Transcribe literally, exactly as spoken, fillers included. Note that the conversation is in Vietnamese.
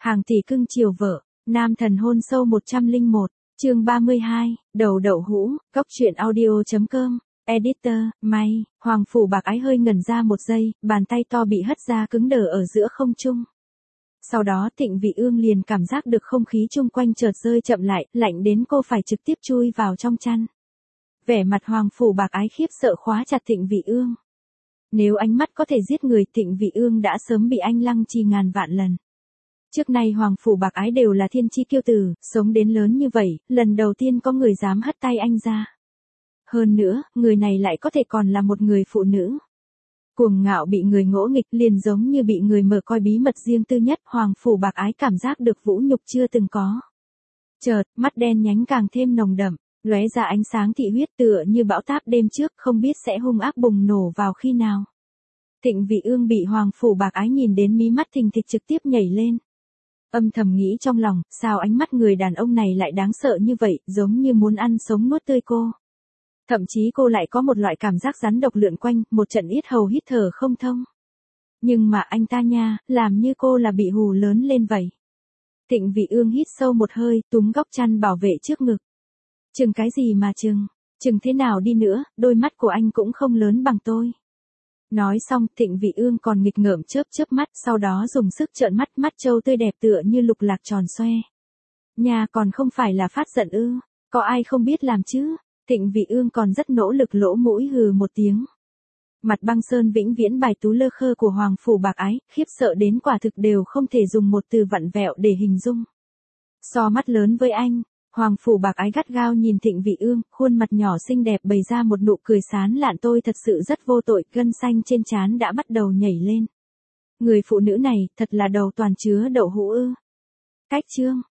Hàng tỷ cưng chiều vợ, nam thần hôn sâu một trăm lẻ một, chương ba mươi hai, đầu đậu hũ, góc truyện audio.com, editor, may, Hoàng Phủ Bạc Ái hơi ngẩn ra một giây, bàn tay to bị hất ra cứng đờ ở giữa không trung. Sau đó Thịnh Vị Ương liền cảm giác được không khí chung quanh chợt rơi chậm lại, lạnh đến cô phải trực tiếp chui vào trong chăn. Vẻ mặt Hoàng Phủ Bạc Ái khiếp sợ khóa chặt Thịnh Vị Ương. Nếu ánh mắt có thể giết người, Thịnh Vị Ương đã sớm bị anh lăng trì ngàn vạn lần. Trước nay Hoàng Phủ Bạc Ái đều là thiên chi kiêu tử, sống đến lớn như vậy, lần đầu tiên có người dám hất tay anh ra. Hơn nữa, người này lại có thể còn là một người phụ nữ. Cuồng ngạo bị người ngỗ nghịch, liền giống như bị người mở coi bí mật riêng tư nhất. Hoàng Phủ Bạc Ái cảm giác được vũ nhục chưa từng có. Chợt, mắt đen nhánh càng thêm nồng đậm, lóe ra ánh sáng thị huyết tựa như bão táp đêm trước, không biết sẽ hung ác bùng nổ vào khi nào. Thịnh Vị Ương bị Hoàng Phủ Bạc Ái nhìn đến mí mắt thình thịch trực tiếp nhảy lên. Âm thầm nghĩ trong lòng, sao ánh mắt người đàn ông này lại đáng sợ như vậy, giống như muốn ăn sống nuốt tươi cô. Thậm chí cô lại có một loại cảm giác rắn độc lượn quanh, một trận yết hầu hít thở không thông. Nhưng mà anh ta nha, làm như cô là bị hù lớn lên vậy. Thịnh Vị Ương hít sâu một hơi, túm góc chăn bảo vệ trước ngực. Chừng cái gì mà chừng, chừng thế nào đi nữa, đôi mắt của anh cũng không lớn bằng tôi. Nói xong, Thịnh Vị Ương còn nghịch ngợm chớp chớp mắt, sau đó dùng sức trợn mắt, mắt trâu tươi đẹp tựa như lục lạc tròn xoe. Nhà còn không phải là phát giận ư, có ai không biết làm chứ. Thịnh Vị Ương còn rất nỗ lực lỗ mũi hừ một tiếng. Mặt băng sơn vĩnh viễn bài tú lơ khơ của Hoàng Phủ Bạc Ái, khiếp sợ đến quả thực đều không thể dùng một từ vặn vẹo để hình dung. So mắt lớn với anh, Hoàng Phủ Bạc Ái gắt gao nhìn Thịnh Vị Ương, khuôn mặt nhỏ xinh đẹp bày ra một nụ cười sán lạn. Tôi thật sự rất vô tội, gân xanh trên trán đã bắt đầu nhảy lên. Người phụ nữ này, thật là đầu toàn chứa đậu hũ ư. Cách chương,